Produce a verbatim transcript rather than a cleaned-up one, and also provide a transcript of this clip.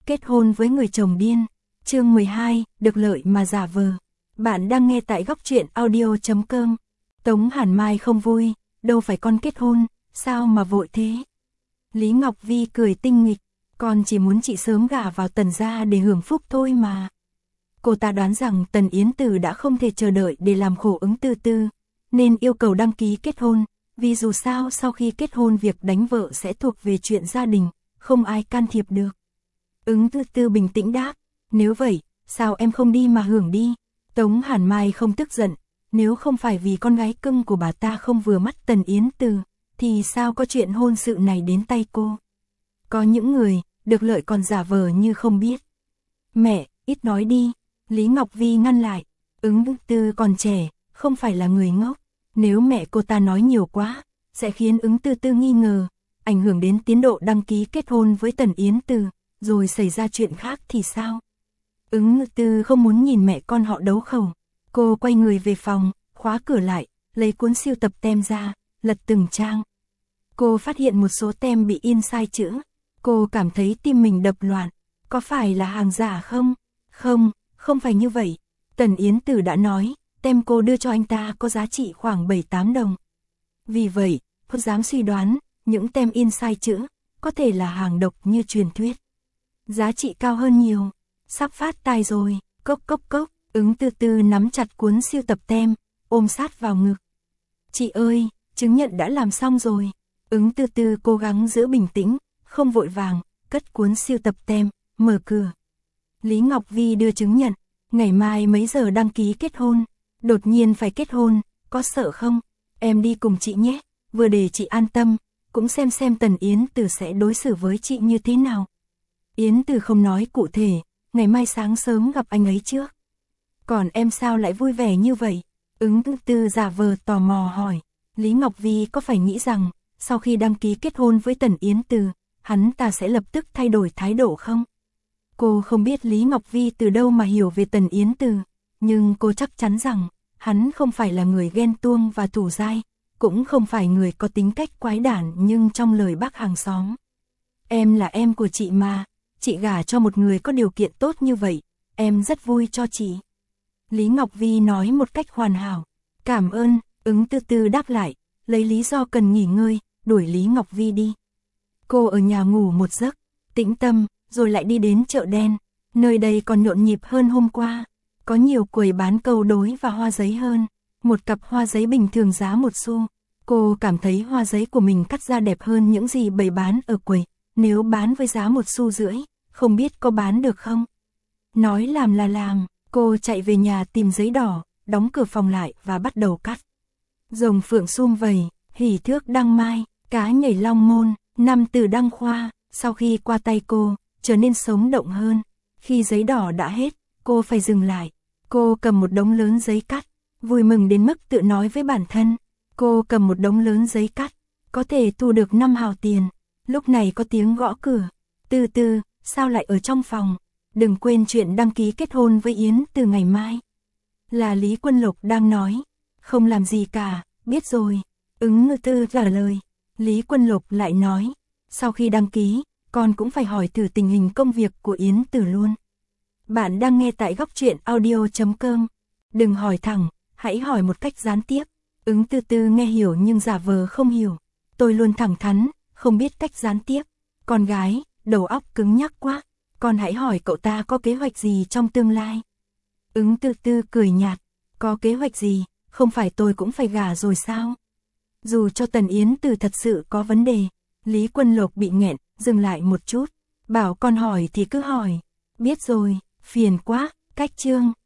Kết hôn với người chồng điên. Chương mười hai, được lợi mà giả vờ. Bạn đang nghe tại góc truyện audio chấm com. Tống Hàn Mai không vui, đâu phải con kết hôn, sao mà vội thế? Lý Ngọc Vi cười tinh nghịch, con chỉ muốn chị sớm gả vào Tần gia để hưởng phúc thôi mà. Cô ta đoán rằng Tần Yến Từ đã không thể chờ đợi để làm khổ Ứng Tư Tư, nên yêu cầu đăng ký kết hôn, vì dù sao sau khi kết hôn việc đánh vợ sẽ thuộc về chuyện gia đình, không ai can thiệp được. Ứng Tư Tư bình tĩnh đáp, nếu vậy, sao em không đi mà hưởng đi? Tống Hàn Mai không tức giận, nếu không phải vì con gái cưng của bà ta không vừa mắt Tần Yến Từ, thì sao có chuyện hôn sự này đến tay cô? Có những người, được lợi còn giả vờ như không biết. Mẹ, ít nói đi, Lý Ngọc Vi ngăn lại, Ứng Tư còn trẻ, không phải là người ngốc, nếu mẹ cô ta nói nhiều quá, sẽ khiến Ứng Tư Tư nghi ngờ, ảnh hưởng đến tiến độ đăng ký kết hôn với Tần Yến Từ, rồi xảy ra chuyện khác thì sao? Ứng Tư không muốn nhìn mẹ con họ đấu khẩu, cô quay người về phòng, khóa cửa lại, lấy cuốn sưu tập tem ra, lật từng trang. Cô phát hiện một số tem bị in sai chữ, cô cảm thấy tim mình đập loạn, có phải là hàng giả không? Không, không phải như vậy, Tần Yến Từ đã nói, tem cô đưa cho anh ta có giá trị khoảng bảy tám đồng. Vì vậy, cô dám suy đoán, những tem in sai chữ, có thể là hàng độc như truyền thuyết. Giá trị cao hơn nhiều, sắp phát tài rồi, cốc cốc cốc, Ứng Tư Tư nắm chặt cuốn sưu tập tem, ôm sát vào ngực. Chị ơi, chứng nhận đã làm xong rồi. Ứng Tư Tư cố gắng giữ bình tĩnh, không vội vàng, cất cuốn sưu tập tem, mở cửa. Lý Ngọc Vi đưa chứng nhận, ngày mai mấy giờ đăng ký kết hôn, đột nhiên phải kết hôn, có sợ không? Em đi cùng chị nhé, vừa để chị an tâm, cũng xem xem Tần Yến Từ sẽ đối xử với chị như thế nào. Yến Từ không nói cụ thể, ngày mai sáng sớm gặp anh ấy trước. Còn em sao lại vui vẻ như vậy? Ứng Tư Tư giả vờ tò mò hỏi, Lý Ngọc Vi có phải nghĩ rằng, sau khi đăng ký kết hôn với Tần Yến Từ, hắn ta sẽ lập tức thay đổi thái độ không? Cô không biết Lý Ngọc Vi từ đâu mà hiểu về Tần Yến Từ, nhưng cô chắc chắn rằng, hắn không phải là người ghen tuông và thủ dai, cũng không phải người có tính cách quái đản nhưng trong lời bác hàng xóm. Em là em của chị mà, chị gả cho một người có điều kiện tốt như vậy, em rất vui cho chị. Lý Ngọc Vi nói một cách hoàn hảo, cảm ơn, Ứng Tư Tư đáp lại, lấy lý do cần nghỉ ngơi, đuổi Lý Ngọc Vi đi. Cô ở nhà ngủ một giấc, tĩnh tâm, rồi lại đi đến chợ đen, nơi đây còn nhộn nhịp hơn hôm qua, có nhiều quầy bán câu đối và hoa giấy hơn, một cặp hoa giấy bình thường giá một xu. Cô cảm thấy hoa giấy của mình cắt ra đẹp hơn những gì bày bán ở quầy, nếu bán với giá một xu rưỡi, không biết có bán được không? Nói làm là làm, cô chạy về nhà tìm giấy đỏ, đóng cửa phòng lại và bắt đầu cắt. Rồng phượng sum vầy, hỉ thước đăng mai, cá nhảy long môn, năm từ đăng khoa, sau khi qua tay cô, trở nên sống động hơn. Khi giấy đỏ đã hết, cô phải dừng lại. Cô cầm một đống lớn giấy cắt, vui mừng đến mức tự nói với bản thân. Cô cầm một đống lớn giấy cắt, có thể thu được năm hào tiền. Lúc này có tiếng gõ cửa. Từ từ, sao lại ở trong phòng? Đừng quên chuyện đăng ký kết hôn với Yến từ ngày mai. Là Lý Quân Lục đang nói. Không làm gì cả, biết rồi. Ứng Tư trả lời. Lý Quân Lục lại nói. Sau khi đăng ký, con cũng phải hỏi thử tình hình công việc của Yến Từ luôn. Bạn đang nghe tại góc truyện audio chấm com. Đừng hỏi thẳng, hãy hỏi một cách gián tiếp. Ứng Tư Tư nghe hiểu nhưng giả vờ không hiểu. Tôi luôn thẳng thắn, không biết cách gián tiếp. Con gái, đầu óc cứng nhắc quá. Con hãy hỏi cậu ta có kế hoạch gì trong tương lai. Ứng Tư Tư cười nhạt. Có kế hoạch gì, không phải tôi cũng phải gả rồi sao? Dù cho Tần Yến Từ thật sự có vấn đề. Lý Quân Lục bị nghẹn, dừng lại một chút. Bảo con hỏi thì cứ hỏi. Biết rồi, phiền quá, cách chương.